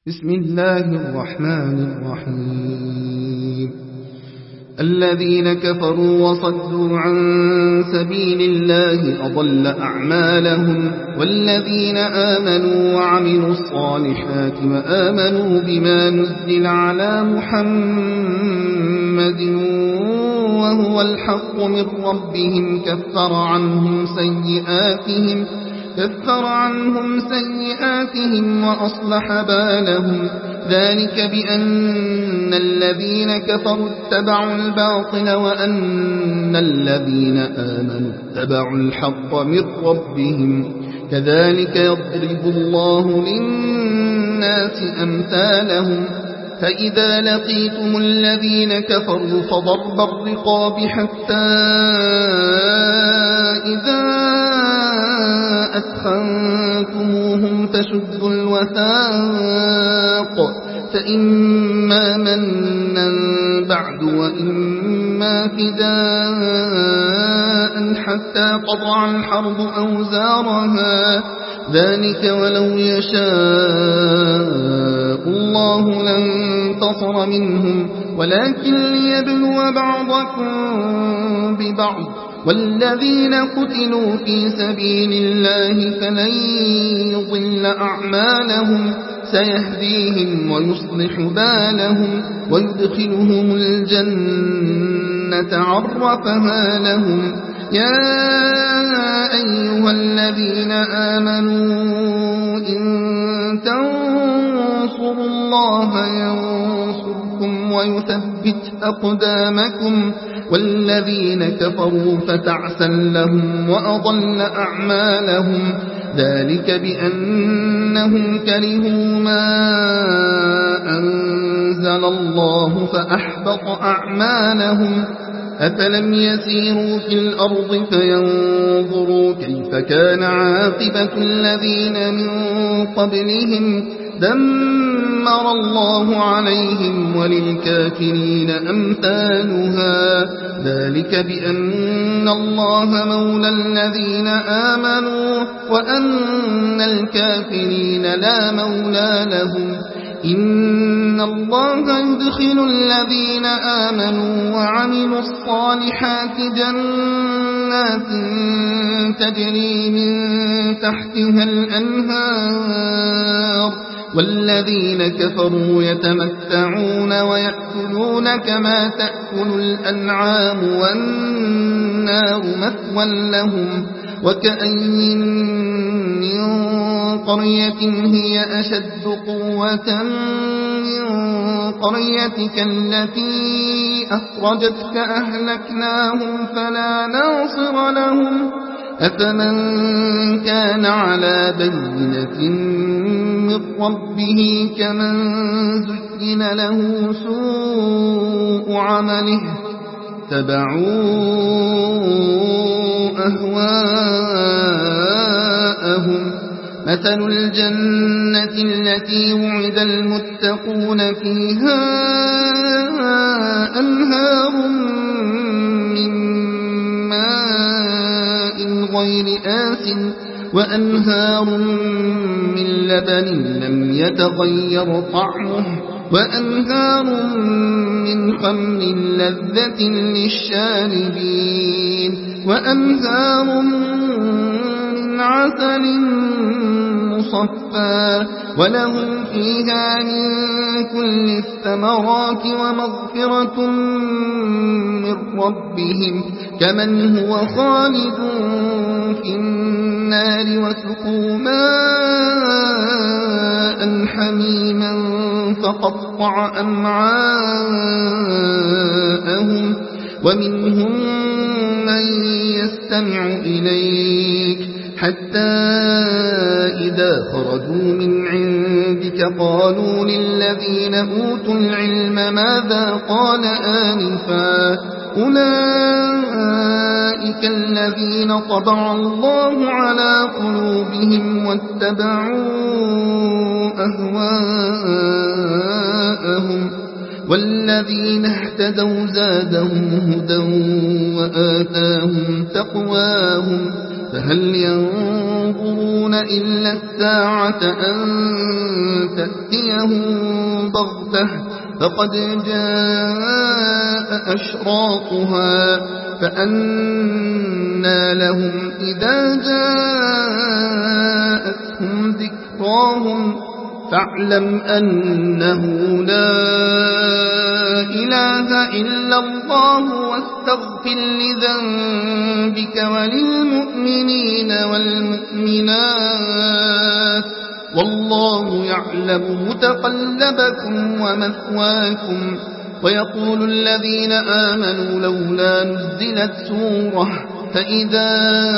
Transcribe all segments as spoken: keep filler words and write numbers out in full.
بسم الله الرحمن الرحيم. الذين كفروا وصدوا عن سبيل الله أضل أعمالهم، والذين آمنوا وعملوا الصالحات وآمنوا بما نزل على محمد وهو الحق من ربهم كفر عنهم سيئاتهم كفر عنهم سيئاتهم وأصلح بالهم. ذلك بأن الذين كفروا اتبعوا الباطل وأن الذين آمنوا اتبعوا الحق من ربهم. كذلك يضرب الله للناس أمثالهم. فإذا لقيتم الذين كفروا فضرب الرقاب حتى إذا أثخنتموهم فشدوا الوثاق، فإما منا بعد وإما فداء حتى قطع الحرب أوزارها. ذلك ولو يشاء الله لانتصر منهم، ولكن ليبلو بعضكم ببعض. والذين قتلوا في سبيل الله فلن يضل أعمالهم، سيهديهم ويصلح بالهم ويدخلهم الجنة عرفها لهم. يا أيها الذين آمنوا إن تنصروا الله ينصركم ويثبت أقدامكم. والذين كفروا فتعسا لهم وأضل أعمالهم. ذلك بأنهم كرهوا ما أنزل الله فأحبط أعمالهم. أفلم يسيروا في الأرض فينظروا كيف كان عاقبة الذين من قبلهم. دمر الله عليهم وللكافرين أمثالها. ذلك بأن الله مولى الذين آمنوا وأن الكافرين لا مولى لهم. إن الله يدخل الذين آمنوا وعملوا الصالحات جنات تجري من تحتها الأنهار، والذين كفروا يتمتعون ويأكلون كما تأكل الأنعام والنار مثوى لهم. وكأين من قرية هي أشد قوة من قريتك التي أخرجتك أهلكناهم فلا ناصر لهم. أفمن كان على بينة من ربه كمن زين له سوء عمله تبعوا أهواءهم. مثل الجنة التي وعد المتقون فيها أنهار من ماء غير آسٍ وأنهار من لبن لم يتغير طعمه وأنهار من خمر لذة للشاربين وأنهار من عسل مصفى ولهم فيها من كل الثمرات ومغفرة من ربهم كمن هو خالد في النار وسقوا ماء حميما فقطع أمعاءهم. ومنهم من يستمع إليك حتى إذا خرجوا من عندك قالوا للذين أوتوا العلم ماذا قال آنفا. أولئك الذين طبع الله على قلوبهم واتبعوا أهواءهم. والذين اهتدوا زادهم هدى وآتاهم تقواهم. فهل ينظرون ينظرون إلا الساعة أن تأتيهم بغتة فقد جاء أشراطها فأنى لهم إذا جاءتهم ذكراهم فاعلم أنه لا إله إلا الله واستغفر لذنبك وللمؤمنين والمؤمنات والله يعلم متقلبكم ومثواكم. ويقول الذين آمنوا لولا نزلت سورة فإذا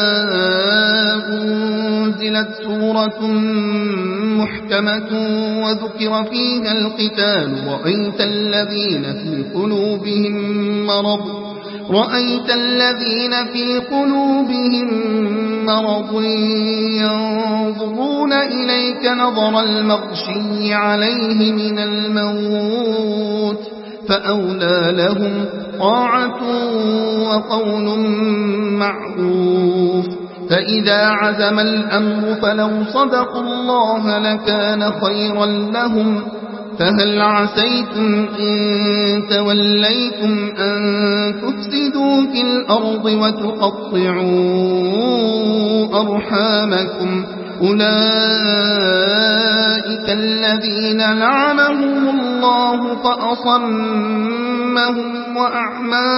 أنزلت سورة محكمة وذكر فيها القتال رأيت الذين في قلوبهم مرض رأيت الذين في قلوبهم مرض ينظرون إليك نظر المغشي عليه من الموت فأولى لهم طاعة وقول معروف. فإذا عزم الأمر فلو صدقوا الله لكان خيرا لهم. فهل عسيتم إن توليتم أن تفسدوا في الأرض وتقطعوا أرحامكم أولئك الذين لعنهم الله فأصمهم وأعمى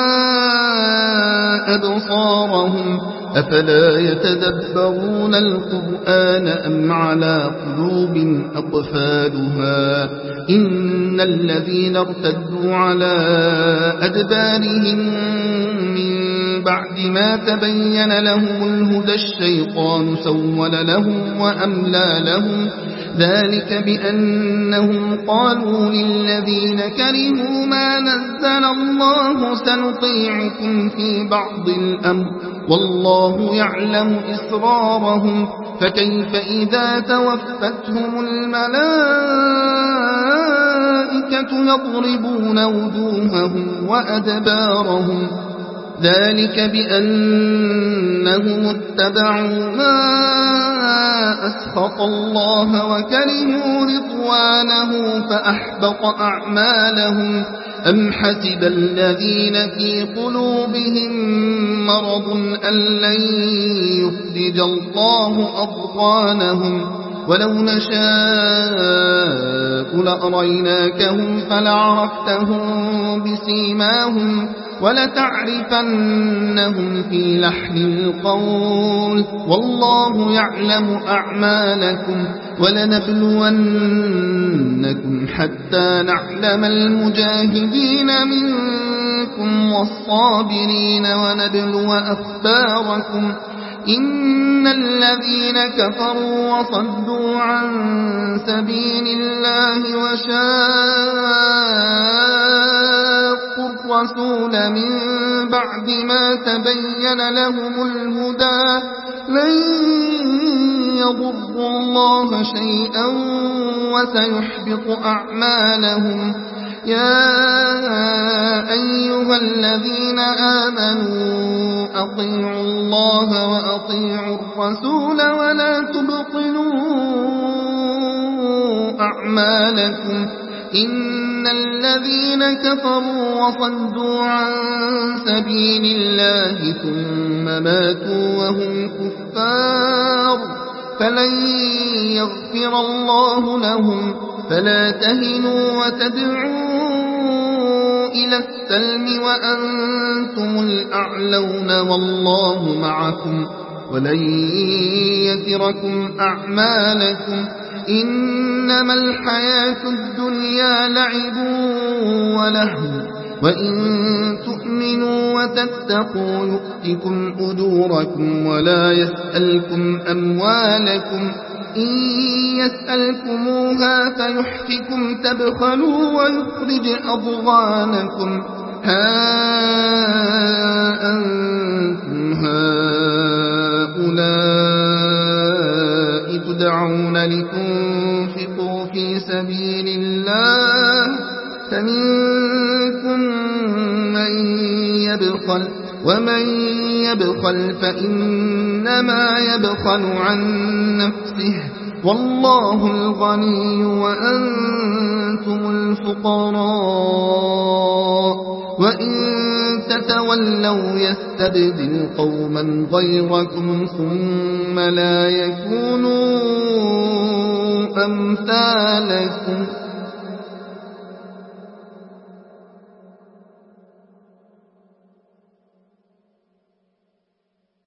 أبصارهم أفلا يتدبرون القرآن أم على قلوب أقفالها إن الذين ارتدوا على أدبارهم من بعد ما تبين لهم الهدى الشيطان سول لهم وأملى لهم ذلك بأنهم قالوا للذين كرهوا ما نزل الله سنطيعكم في بعض الأمر والله يعلم إسرارهم فكيف إذا توفتهم الملائكة يضربون وجوههم وأدبارهم ذلك بأنهم اتبعوا ما أسخط الله وكرهوا رضوانه فأحبط أعمالهم أم حسب الذين في قلوبهم مرض أن لن يخرج الله أضغانهم ولو نشاء لأريناكهم فلعرفتهم بسيماهم ولتعرفنهم في لحن القول والله يعلم أعمالكم ولنبلونكم حتى نعلم المجاهدين منكم والصابرين ونبلو أخباركم إن الذين كفروا وصدوا عن سبيل الله وشاقوا الرسول من بعد ما تبين لهم الهدى لن يضروا الله شيئا وسيحبط أعمالهم. يا أيها الذين آمنوا أطيعوا الله وأطيعوا الرسول ولا تبطلوا أعمالكم إن الذين كفروا وصدوا عن سبيل الله ثم ماتوا وهم كفار فلن يغفر الله لهم فلا تهنوا وتدعوا إلى السلم وأنتم الأعلون والله معكم ولن يتركم أعمالكم إنما الحياة الدنيا لعب ولهو وإن تؤمنوا وتتقوا يؤتكم أجوركم ولا يسألكم أموالكم إن يسألكموها فيحفكم تبخلوا ويخرج أضغانكم ها أنتم هؤلاء تدعون لتنفقوا في سبيل الله فمنكم من يبخل ومن يبخل فإنما يبخل عن نفسه والله الغني وأنتم الفقراء وإن تتولوا يستبدل قوما غيركم ثم لا يكونوا أمثالكم